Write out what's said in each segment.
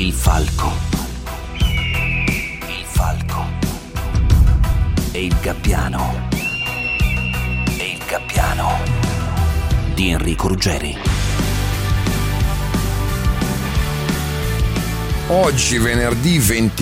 Il falco. Il falco. E il gabbiano. E il gabbiano di Enrico Ruggeri. Oggi, venerdì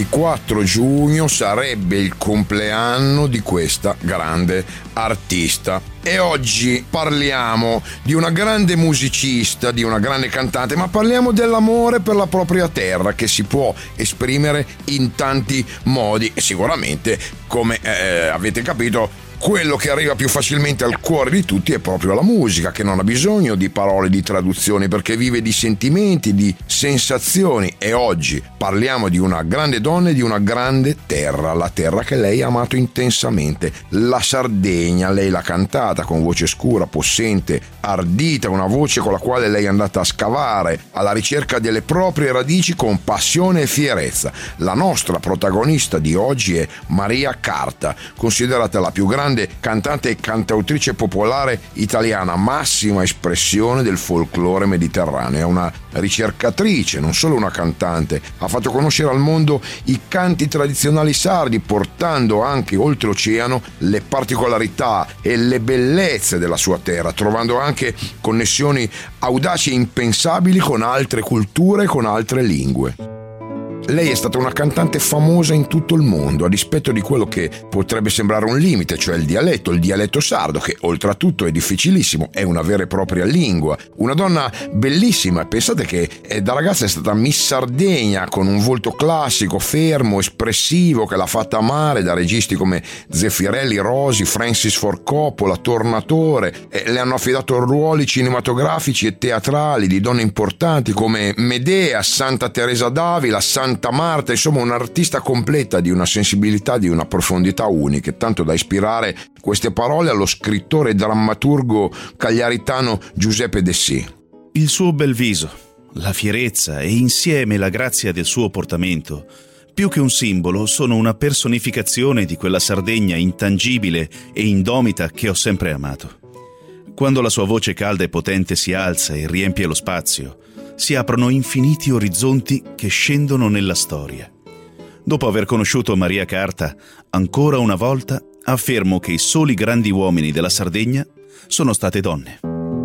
24 giugno, sarebbe il compleanno di questa grande artista. E oggi parliamo di una grande musicista, di una grande cantante, ma parliamo dell'amore per la propria terra, che si può esprimere in tanti modi. E sicuramente, come avete capito, quello che arriva più facilmente al cuore di tutti è proprio la musica, che non ha bisogno di parole, di traduzioni, perché vive di sentimenti, di sensazioni. E oggi parliamo di una grande donna e di una grande terra, la terra che lei ha amato intensamente, la Sardegna. Lei l'ha cantata con voce scura, possente, ardita, una voce con la quale lei è andata a scavare alla ricerca delle proprie radici con passione e fierezza. La nostra protagonista di oggi è Maria Carta, considerata la più grande cantante e cantautrice popolare italiana, massima espressione del folklore mediterraneo. È una ricercatrice, non solo una cantante. Ha fatto conoscere al mondo i canti tradizionali sardi, portando anche oltreoceano le particolarità e le bellezze della sua terra, trovando anche connessioni audaci e impensabili con altre culture e con altre lingue. Lei è stata una cantante famosa in tutto il mondo, a dispetto di quello che potrebbe sembrare un limite, cioè il dialetto sardo, che oltretutto è difficilissimo, è una vera e propria lingua. Una donna bellissima, pensate che da ragazza è stata Miss Sardegna, con un volto classico, fermo, espressivo, che l'ha fatta amare da registi come Zeffirelli, Rosi, Francis Ford Coppola, Tornatore. Le hanno affidato ruoli cinematografici e teatrali di donne importanti come Medea, Santa Teresa d'Avila, Santa Marta, insomma un'artista completa, di una sensibilità, di una profondità uniche, tanto da ispirare queste parole allo scrittore e drammaturgo cagliaritano Giuseppe Dessì. Il suo bel viso, la fierezza e insieme la grazia del suo portamento, più che un simbolo, sono una personificazione di quella Sardegna intangibile e indomita che ho sempre amato. Quando la sua voce calda e potente si alza e riempie lo spazio, si aprono infiniti orizzonti che scendono nella storia. Dopo aver conosciuto Maria Carta, ancora una volta affermo che i soli grandi uomini della Sardegna sono state donne.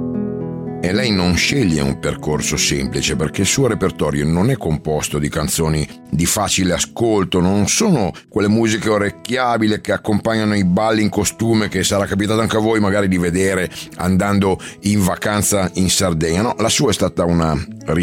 E lei non sceglie un percorso semplice, perché il suo repertorio non è composto di canzoni di facile ascolto, non sono quelle musiche orecchiabili che accompagnano i balli in costume che sarà capitato anche a voi magari di vedere andando in vacanza in Sardegna. No, la sua è stata una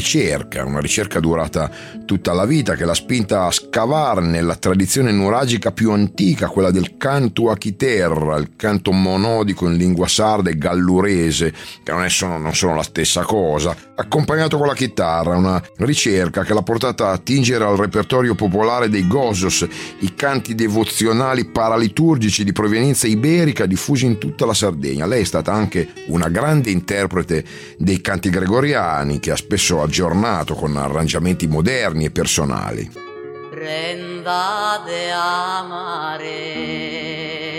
ricerca durata tutta la vita, che l'ha spinta a scavare nella tradizione nuragica più antica, quella del canto a chiterra, il canto monodico in lingua sarda e gallurese, che non sono la stessa cosa, accompagnato con la chitarra, una ricerca che l'ha portata a attingere al repertorio popolare dei gozos, i canti devozionali paraliturgici di provenienza iberica diffusi in tutta la Sardegna. Lei è stata anche una grande interprete dei canti gregoriani, che ha spesso aggiornato con arrangiamenti moderni e personali. Prendate amare.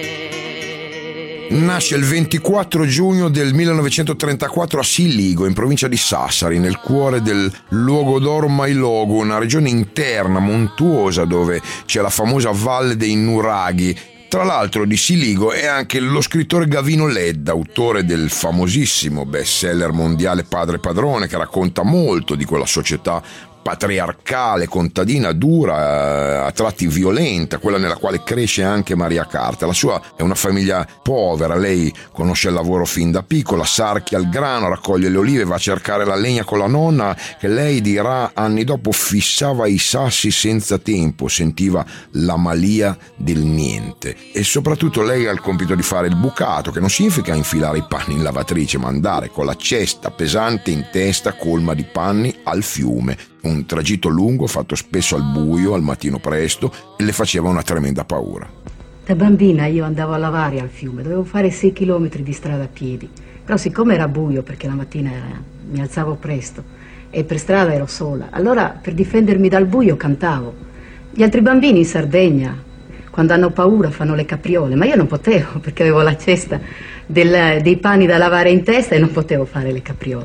Nasce il 24 giugno del 1934 a Siligo, in provincia di Sassari, nel cuore del Luogo d'Oro Mailogo, una regione interna, montuosa, dove c'è la famosa Valle dei Nuraghi. Tra l'altro di Siligo è anche lo scrittore Gavino Ledda, autore del famosissimo bestseller mondiale Padre Padrone, che racconta molto di quella società patriarcale, contadina, dura, a tratti violenta, quella nella quale cresce anche Maria Carta. La sua è una famiglia povera, lei conosce il lavoro fin da piccola, sarchia il grano, raccoglie le olive, va a cercare la legna con la nonna, che lei dirà anni dopo fissava i sassi senza tempo, sentiva la malia del niente. E soprattutto lei ha il compito di fare il bucato, che non significa infilare i panni in lavatrice, ma andare con la cesta pesante in testa colma di panni al fiume. Un tragitto lungo, fatto spesso al buio, al mattino presto, e le faceva una tremenda paura. Da bambina io andavo a lavare al fiume, dovevo fare 6 chilometri di strada a piedi, però siccome era buio, perché la mattina mi alzavo presto e per strada ero sola, allora per difendermi dal buio cantavo. Gli altri bambini in Sardegna, quando hanno paura, fanno le capriole, ma io non potevo, perché avevo la cesta dei panni da lavare in testa e non potevo fare le capriole.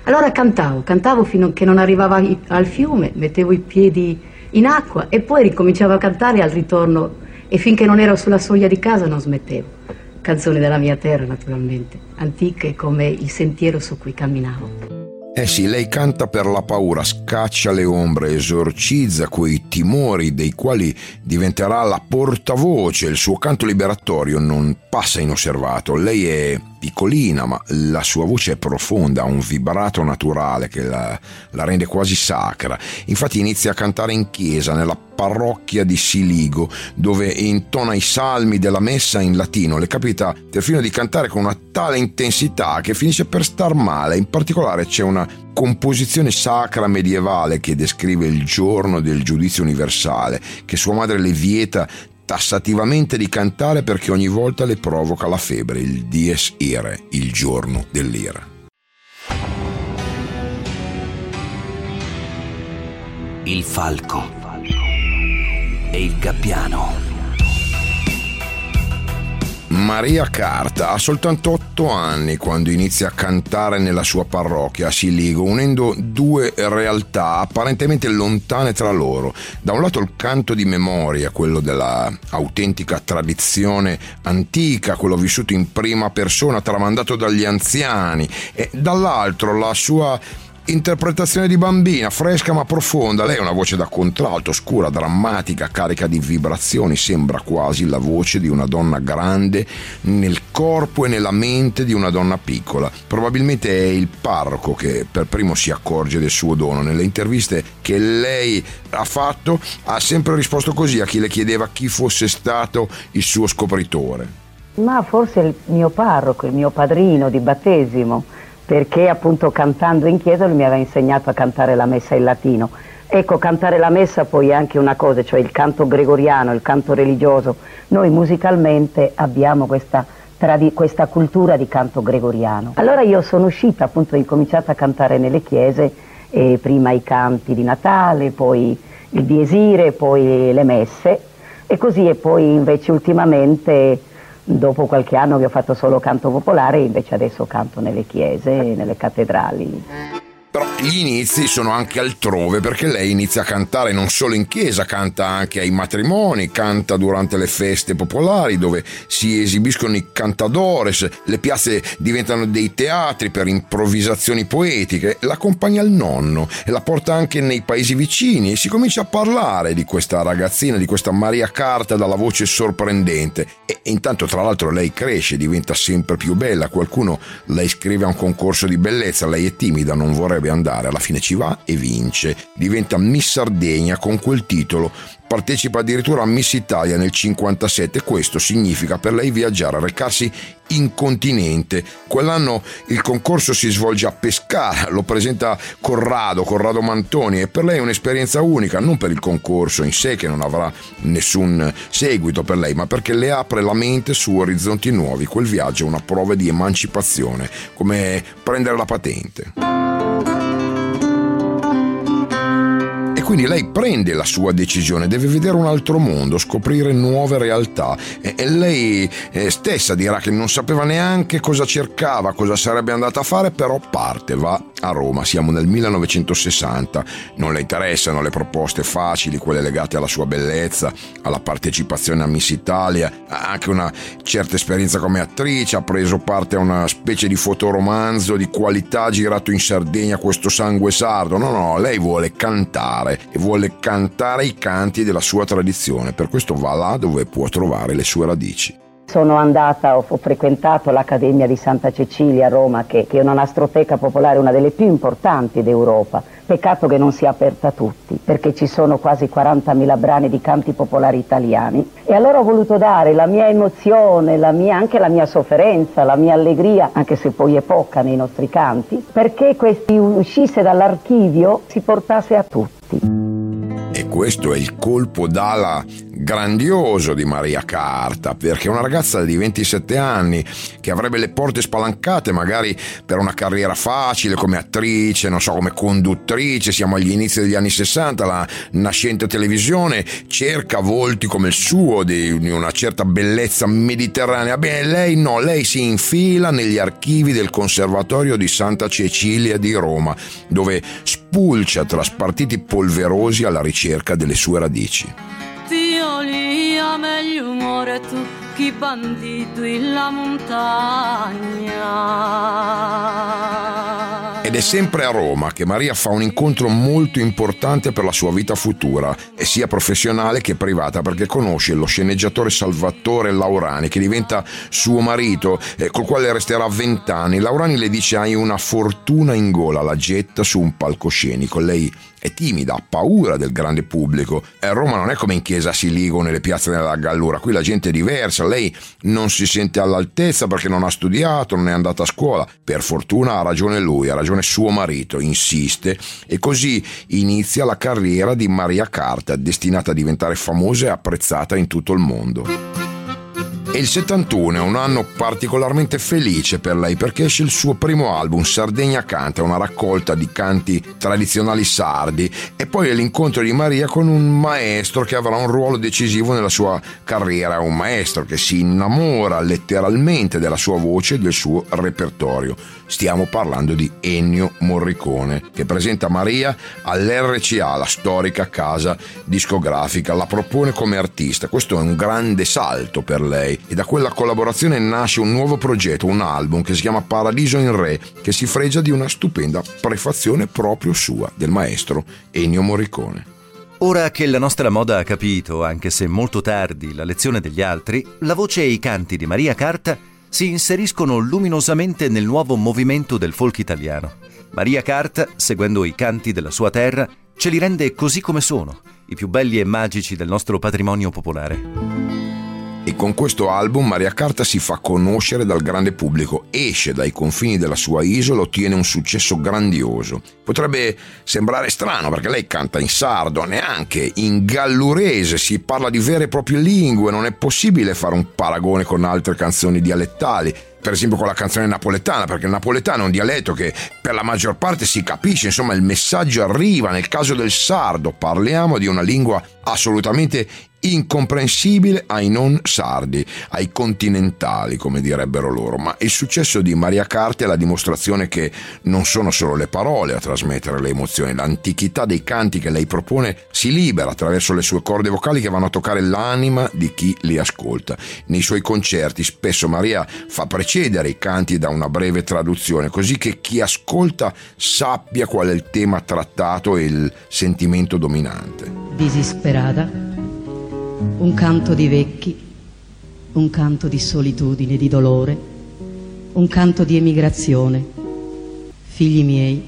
Allora cantavo fino a che non arrivavo al fiume, mettevo i piedi in acqua e poi ricominciavo a cantare al ritorno e finché non ero sulla soglia di casa non smettevo. Canzoni della mia terra, naturalmente, antiche come il sentiero su cui camminavo. Eh sì, lei canta per la paura, scaccia le ombre, esorcizza quei timori dei quali diventerà la portavoce. Il suo canto liberatorio non passa inosservato. Lei è piccolina, ma la sua voce è profonda, ha un vibrato naturale che la rende quasi sacra. Infatti inizia a cantare in chiesa, nella parrocchia di Siligo, dove intona i salmi della messa in latino. Le capita perfino di cantare con una tale intensità che finisce per star male. In particolare c'è una composizione sacra medievale che descrive il giorno del giudizio universale, che sua madre le vieta tassativamente di cantare perché ogni volta le provoca la febbre, il dies irae, il giorno dell'ira. Il falco e il gabbiano. Maria Carta ha soltanto 8 anni quando inizia a cantare nella sua parrocchia a Siligo, unendo due realtà apparentemente lontane tra loro. Da un lato il canto di memoria, quello della autentica tradizione antica, quello vissuto in prima persona, tramandato dagli anziani, e dall'altro la sua interpretazione di bambina, fresca ma profonda. Lei ha una voce da contralto, scura, drammatica, carica di vibrazioni, sembra quasi la voce di una donna grande nel corpo e nella mente di una donna piccola. Probabilmente è il parroco che per primo si accorge del suo dono. Nelle interviste che lei ha fatto ha sempre risposto così a chi le chiedeva chi fosse stato il suo scopritore. Ma forse il mio parroco, il mio padrino di battesimo, perché appunto cantando in chiesa lui mi aveva insegnato a cantare la messa in latino. Ecco, cantare la messa poi è anche una cosa, cioè il canto gregoriano, il canto religioso. Noi musicalmente abbiamo questa cultura di canto gregoriano. Allora io sono uscita, appunto, ho incominciato a cantare nelle chiese, prima i canti di Natale, poi il Dies Irae, poi le messe, e così, e poi invece ultimamente, dopo qualche anno che ho fatto solo canto popolare, invece adesso canto nelle chiese, nelle cattedrali. Però gli inizi sono anche altrove, perché lei inizia a cantare non solo in chiesa, canta anche ai matrimoni, canta durante le feste popolari dove si esibiscono i cantadores, le piazze diventano dei teatri per improvvisazioni poetiche. L'accompagna il nonno e la porta anche nei paesi vicini e si comincia a parlare di questa ragazzina, di questa Maria Carta dalla voce sorprendente. E intanto, tra l'altro, lei cresce, diventa sempre più bella. Qualcuno la iscrive a un concorso di bellezza, lei è timida, non vorrebbe andare, alla fine ci va e vince, diventa Miss Sardegna con quel titolo, partecipa addirittura a Miss Italia nel 57. Questo significa per lei viaggiare, recarsi in continente. Quell'anno il concorso si svolge a Pescara, lo presenta Corrado Mantoni, e per lei è un'esperienza unica, non per il concorso in sé che non avrà nessun seguito per lei, ma perché le apre la mente su orizzonti nuovi. Quel viaggio è una prova di emancipazione, come prendere la patente. Quindi lei prende la sua decisione, deve vedere un altro mondo, scoprire nuove realtà, e lei stessa dirà che non sapeva neanche cosa cercava, cosa sarebbe andata a fare, però parte, va a Roma. Siamo nel 1960, non le interessano le proposte facili, quelle legate alla sua bellezza, alla partecipazione a Miss Italia, ha anche una certa esperienza come attrice, ha preso parte a una specie di fotoromanzo di qualità girato in Sardegna, Questo sangue sardo. No, lei vuole cantare e vuole cantare i canti della sua tradizione, per questo va là dove può trovare le sue radici. Sono andata, ho frequentato l'Accademia di Santa Cecilia a Roma, che è una nastroteca popolare, una delle più importanti d'Europa. Peccato che non sia aperta a tutti, perché ci sono quasi 40.000 brani di canti popolari italiani. E allora ho voluto dare la mia emozione, anche la mia sofferenza, la mia allegria, anche se poi è poca nei nostri canti, perché questi uscisse dall'archivio, si portasse a tutti. E questo è il colpo d'ala grandioso di Maria Carta, perché una ragazza di 27 anni che avrebbe le porte spalancate magari per una carriera facile come attrice, non so, come conduttrice, siamo agli inizi degli anni 60, la nascente televisione cerca volti come il suo di una certa bellezza mediterranea. Bene, lei no, lei si infila negli archivi del Conservatorio di Santa Cecilia di Roma, dove spulcia tra spartiti polverosi alla ricerca delle sue radici. Dio lì ha meglio umore tu chi bandito in la montagna. Ed è sempre a Roma che Maria fa un incontro molto importante per la sua vita futura, e sia professionale che privata, perché conosce lo sceneggiatore Salvatore Laurani, che diventa suo marito, col quale resterà 20 anni. Laurani le dice: hai una fortuna in gola, la getta su un palcoscenico. Lei è timida, ha paura del grande pubblico. Roma non è come in Chiesa Siligo, nelle piazze della Gallura, qui la gente è diversa. Lei non si sente all'altezza perché non ha studiato, non è andata a scuola. Per fortuna ha ragione lui, ha ragione suo marito, insiste, e così inizia la carriera di Maria Carta, destinata a diventare famosa e apprezzata in tutto il mondo. E il 71 è un anno particolarmente felice per lei, perché esce il suo primo album, Sardegna Canta, una raccolta di canti tradizionali sardi, e poi è l'incontro di Maria con un maestro che avrà un ruolo decisivo nella sua carriera, un maestro che si innamora letteralmente della sua voce e del suo repertorio. Stiamo parlando di Ennio Morricone, che presenta Maria all'RCA, la storica casa discografica, la propone come artista. Questo è un grande salto per lei, e da quella collaborazione nasce un nuovo progetto, un album che si chiama Paradiso in Re, che si fregia di una stupenda prefazione proprio sua, del maestro Ennio Morricone. Ora che la nostra moda ha capito, anche se molto tardi, la lezione degli altri, la voce e i canti di Maria Carta si inseriscono luminosamente nel nuovo movimento del folk italiano. Maria Carta, seguendo i canti della sua terra, ce li rende così come sono, i più belli e magici del nostro patrimonio popolare. E con questo album Maria Carta si fa conoscere dal grande pubblico, esce dai confini della sua isola, ottiene un successo grandioso. Potrebbe sembrare strano perché lei canta in sardo, neanche in gallurese, si parla di vere e proprie lingue, non è possibile fare un paragone con altre canzoni dialettali. Per esempio con la canzone napoletana, perché il napoletano è un dialetto che per la maggior parte si capisce, insomma il messaggio arriva. Nel caso del sardo parliamo di una lingua assolutamente incomprensibile ai non sardi, ai continentali come direbbero loro. Ma il successo di Maria Carta è la dimostrazione che non sono solo le parole a trasmettere le emozioni, l'antichità dei canti che lei propone si libera attraverso le sue corde vocali che vanno a toccare l'anima di chi li ascolta. Nei suoi concerti spesso Maria fa precedere i canti da una breve traduzione, così che chi ascolta sappia qual è il tema trattato e il sentimento dominante. Disperata, un canto di vecchi, un canto di solitudine, di dolore, un canto di emigrazione. Figli miei,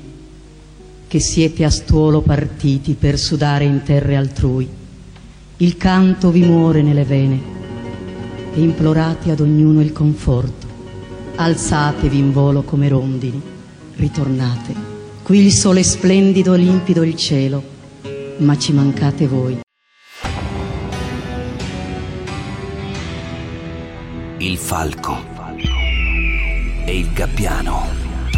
che siete a stuolo partiti per sudare in terre altrui, il canto vi muore nelle vene e implorate ad ognuno il conforto. Alzatevi in volo come rondini, ritornate. Qui il sole splendido, limpido il cielo, ma ci mancate voi. Il falco e il gabbiano.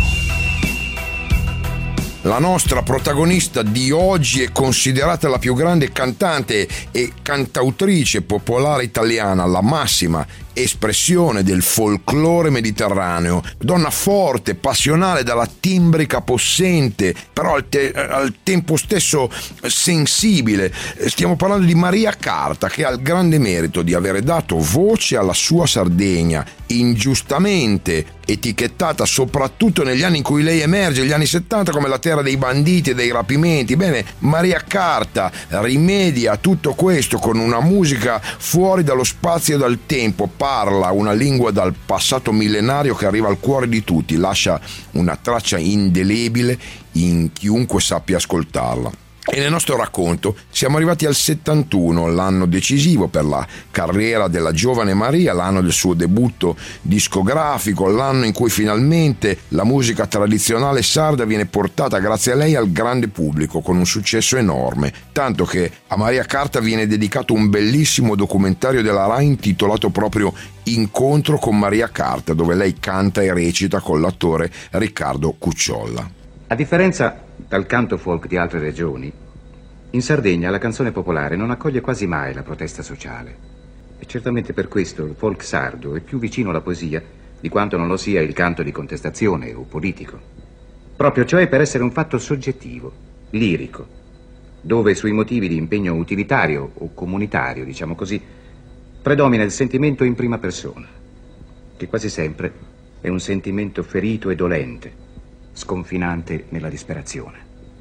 La nostra protagonista di oggi è considerata la più grande cantante e cantautrice popolare italiana, la massima espressione del folklore mediterraneo. Donna forte, passionale, dalla timbrica possente, però al tempo stesso sensibile. Stiamo parlando di Maria Carta, che ha il grande merito di avere dato voce alla sua Sardegna, ingiustamente etichettata soprattutto negli anni in cui lei emerge, gli anni 70, come la terra dei banditi e dei rapimenti. Bene, Maria Carta rimedia a tutto questo con una musica fuori dallo spazio e dal tempo. Parla una lingua dal passato millenario che arriva al cuore di tutti, lascia una traccia indelebile in chiunque sappia ascoltarla. E nel nostro racconto siamo arrivati al 71, l'anno decisivo per la carriera della giovane Maria, l'anno del suo debutto discografico, l'anno in cui finalmente la musica tradizionale sarda viene portata grazie a lei al grande pubblico con un successo enorme, tanto che a Maria Carta viene dedicato un bellissimo documentario della Rai intitolato proprio Incontro con Maria Carta, dove lei canta e recita con l'attore Riccardo Cucciolla. A differenza dal canto folk di altre regioni, in Sardegna la canzone popolare non accoglie quasi mai la protesta sociale. E certamente per questo il folk sardo è più vicino alla poesia di quanto non lo sia il canto di contestazione o politico. Proprio cioè per essere un fatto soggettivo, lirico, dove sui motivi di impegno utilitario o comunitario, diciamo così, predomina il sentimento in prima persona, che quasi sempre è un sentimento ferito e dolente, sconfinante nella disperazione.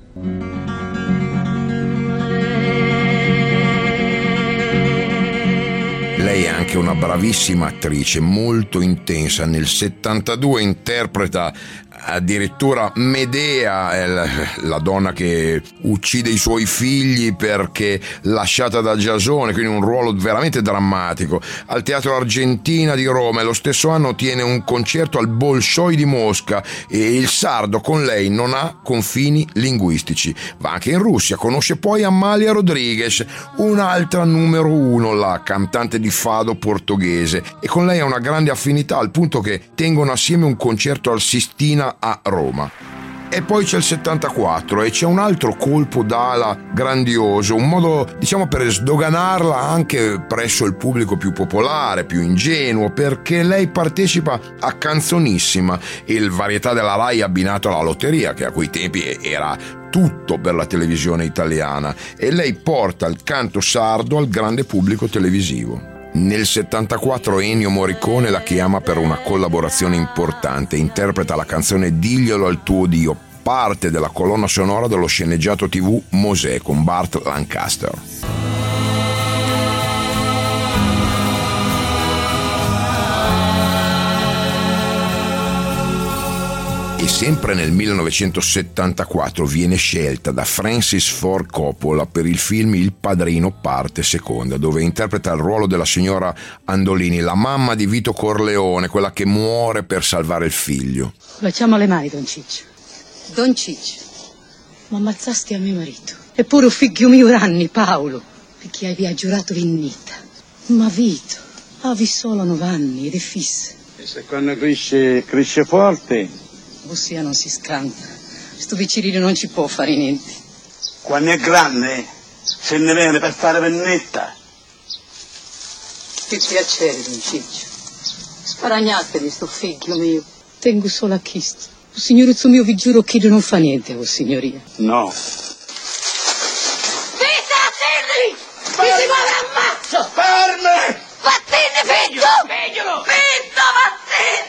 Lei è anche una bravissima attrice, molto intensa. Nel 72 interpreta addirittura Medea, la donna che uccide i suoi figli perché lasciata da Giasone, quindi un ruolo veramente drammatico. Al Teatro Argentina di Roma e lo stesso anno tiene un concerto al Bolshoi di Mosca, e il sardo con lei non ha confini linguistici. Va anche in Russia, conosce poi Amalia Rodriguez, un'altra numero uno, la cantante di fado portoghese, e con lei ha una grande affinità al punto che tengono assieme un concerto al Sistina a Roma. E poi c'è il 74 e c'è un altro colpo d'ala grandioso, un modo diciamo per sdoganarla anche presso il pubblico più popolare, più ingenuo, perché lei partecipa a Canzonissima, il varietà della Rai abbinato alla lotteria, che a quei tempi era tutto per la televisione italiana, e lei porta il canto sardo al grande pubblico televisivo. Nel 74 Ennio Morricone la chiama per una collaborazione importante, interpreta la canzone Diglielo al tuo Dio, parte della colonna sonora dello sceneggiato TV Mosè con Burt Lancaster. E sempre nel 1974 viene scelta da Francis Ford Coppola per il film Il Padrino parte seconda, dove interpreta il ruolo della signora Andolini, la mamma di Vito Corleone, quella che muore per salvare il figlio. Facciamo le mani, Don Ciccio. Don Ciccio, ma ammazzasti a mio marito. Eppure un figlio mio d'anni, Paolo, perché hai giurato vinnita. Ma Vito, avevi solo 9 anni ed è fisso. E se quando cresce forte... Ossia non si scanta. Sto vicino non ci può fare niente. Quando è grande, se ne viene per fare pennetta. Che piacere, Don Ciccio. Sparagnate di sto figlio mio. Tengo solo a chiesto. O signoruzzo mio, vi giuro che non fa niente, o signoria. No. Vita, attenti! Mi si muove ammazzo! Ferme! Vattene, figlio! Figliolo! Figlio, vattene!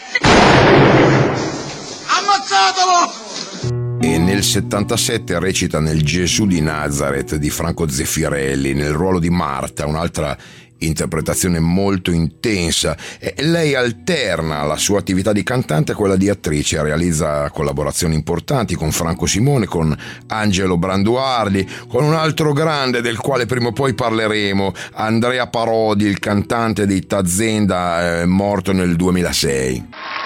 Ammazzatelo! E nel 77 recita nel Gesù di Nazareth di Franco Zeffirelli nel ruolo di Marta, un'altra interpretazione molto intensa. E lei alterna la sua attività di cantante a quella di attrice, realizza collaborazioni importanti con Franco Simone, con Angelo Branduardi, con un altro grande del quale prima o poi parleremo, Andrea Parodi, il cantante di Tazenda, morto nel 2006.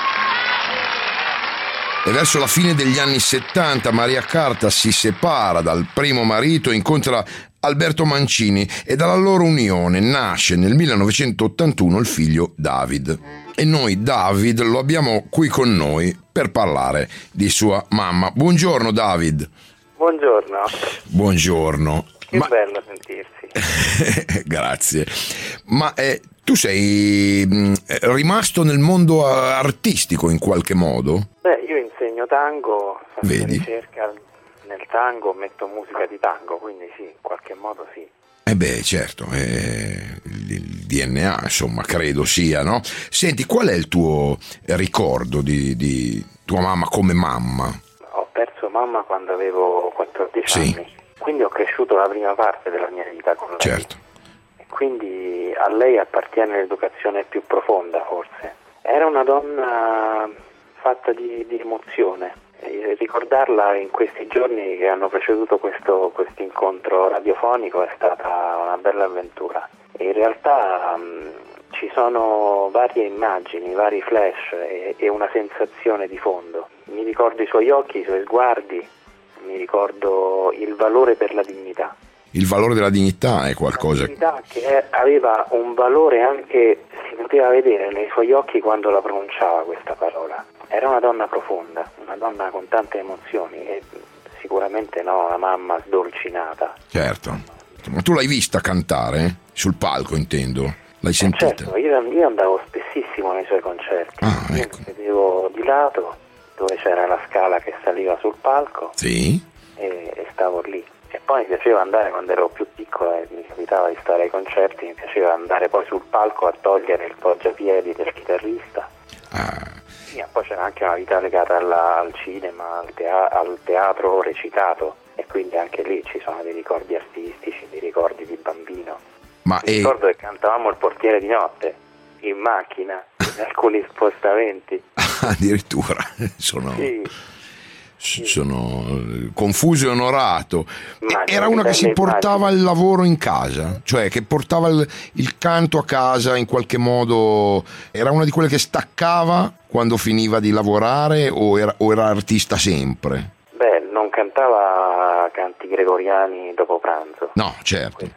E verso la fine degli anni 70 Maria Carta si separa dal primo marito, incontra Alberto Mancini e dalla loro unione nasce nel 1981 il figlio David. E noi David lo abbiamo qui con noi per parlare di sua mamma. Buongiorno David. Buongiorno. Buongiorno. Che bello sentirsi. Grazie. Ma tu sei rimasto nel mondo artistico in qualche modo? Beh, io insegno tango, faccio ricerca nel tango, metto musica di tango, quindi sì, in qualche modo sì. Certo, il DNA, insomma, credo sia, no? Senti, qual è il tuo ricordo di tua mamma come mamma? Ho perso mamma quando avevo 14 anni, quindi ho cresciuto la prima parte della mia vita con lei. Certo. E quindi a lei appartiene l'educazione più profonda, forse. Era una donna fatta di emozione, ricordarla in questi giorni che hanno preceduto questo incontro radiofonico è stata una bella avventura. In realtà ci sono varie immagini, vari flash e una sensazione di fondo. Mi ricordo i suoi occhi, i suoi sguardi, mi ricordo il valore per la dignità. Il valore della dignità è qualcosa... La dignità che aveva un valore anche, si poteva vedere nei suoi occhi quando la pronunciava questa parola. Era una donna profonda, una donna con tante emozioni e sicuramente no, una mamma sdolcinata. Certo. Ma tu l'hai vista cantare? Sul palco, intendo. L'hai sentita? Certo, io andavo spessissimo nei suoi concerti. Ecco. Mi sedevo di lato, dove c'era la scala che saliva sul palco. Sì. E stavo lì. E poi mi piaceva andare, quando ero più piccola e mi capitava di stare ai concerti, mi piaceva andare poi sul palco a togliere il poggiapiedi del chitarrista. Sì, poi c'era anche una vita legata al cinema, al teatro recitato, e quindi anche lì ci sono dei ricordi artistici, dei ricordi di bambino. Mi ricordo che cantavamo Il portiere di notte in macchina, in alcuni spostamenti. Addirittura sono confuso e onorato. Era una che si portava il lavoro in casa, cioè che portava il canto a casa in qualche modo. Era una di quelle che staccava quando finiva di lavorare o era artista sempre? Beh, non cantava canti gregoriani dopo pranzo. No, certo.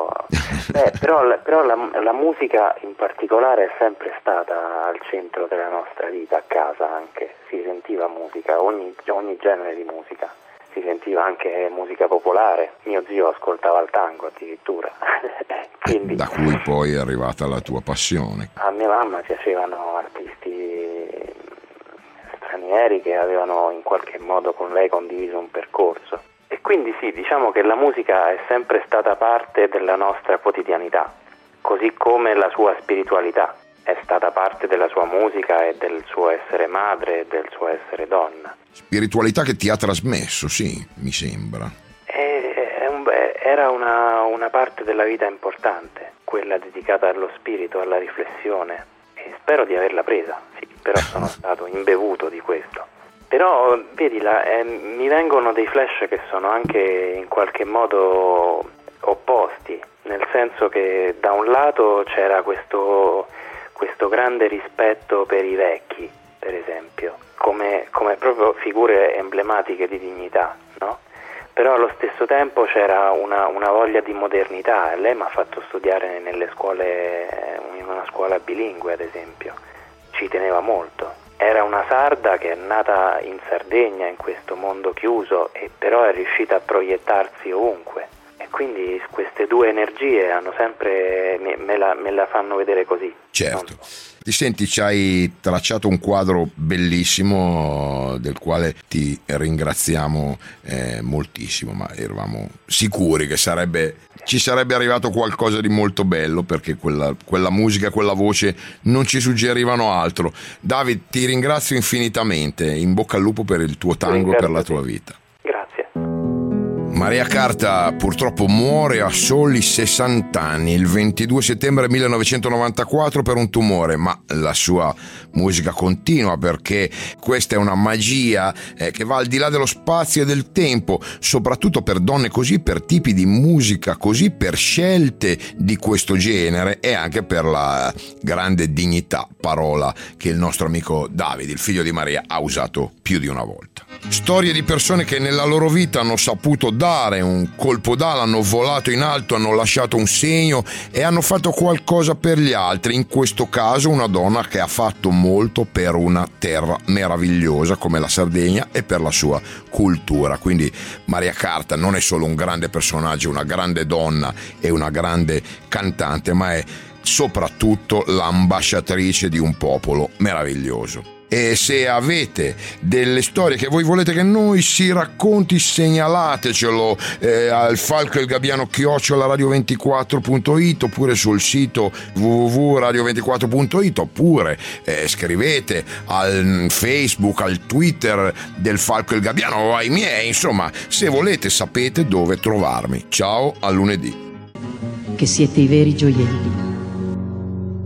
Però la musica in particolare è sempre stata al centro della nostra vita, a casa anche. Si sentiva musica, ogni genere di musica. Si sentiva anche musica popolare. Mio zio ascoltava il tango addirittura. Quindi, da cui poi è arrivata la tua passione. A mia mamma piacevano artisti stranieri che avevano in qualche modo con lei condiviso un percorso. E quindi sì, diciamo che la musica è sempre stata parte della nostra quotidianità, così come la sua spiritualità è stata parte della sua musica e del suo essere madre e del suo essere donna. Spiritualità che ti ha trasmesso, sì, mi sembra. Era una parte della vita importante, quella dedicata allo spirito, alla riflessione, e spero di averla presa, sì, però sono stato imbevuto di questo. Però, vedi, mi vengono dei flash che sono anche in qualche modo opposti, nel senso che da un lato c'era questo grande rispetto per i vecchi, per esempio, come proprio figure emblematiche di dignità, no? Però allo stesso tempo c'era una voglia di modernità, e lei mi ha fatto studiare nelle scuole, in una scuola bilingue ad esempio, ci teneva molto. Era una sarda che è nata in Sardegna, in questo mondo chiuso, e però è riuscita a proiettarsi ovunque. E quindi queste due energie hanno sempre me la fanno vedere così. Certo. Ti senti, ci hai tracciato un quadro bellissimo del quale ti ringraziamo moltissimo, ma eravamo sicuri che ci sarebbe arrivato qualcosa di molto bello, perché quella musica, quella voce non ci suggerivano altro. David, ti ringrazio infinitamente, in bocca al lupo per il tuo tango e per la tua vita. Maria Carta purtroppo muore a soli 60 anni, il 22 settembre 1994 per un tumore, ma la sua musica continua, perché questa è una magia che va al di là dello spazio e del tempo, soprattutto per donne così, per tipi di musica così, per scelte di questo genere e anche per la grande dignità, parola che il nostro amico Davide, il figlio di Maria, ha usato più di una volta. Storie di persone che nella loro vita hanno saputo dare un colpo d'ala, hanno volato in alto, hanno lasciato un segno e hanno fatto qualcosa per gli altri. In questo caso una donna che ha fatto molto per una terra meravigliosa come la Sardegna e per la sua cultura. Quindi Maria Carta non è solo un grande personaggio, una grande donna e una grande cantante, ma è soprattutto l'ambasciatrice di un popolo meraviglioso. E se avete delle storie che voi volete che noi si racconti, segnalatecelo al falcoilgabbiano@radio24.it oppure sul sito www.radio24.it, oppure scrivete al Facebook, al Twitter del Falco il Gabbiano o ai miei, insomma, se volete sapete dove trovarmi. Ciao, a lunedì. Che siete i veri gioielli.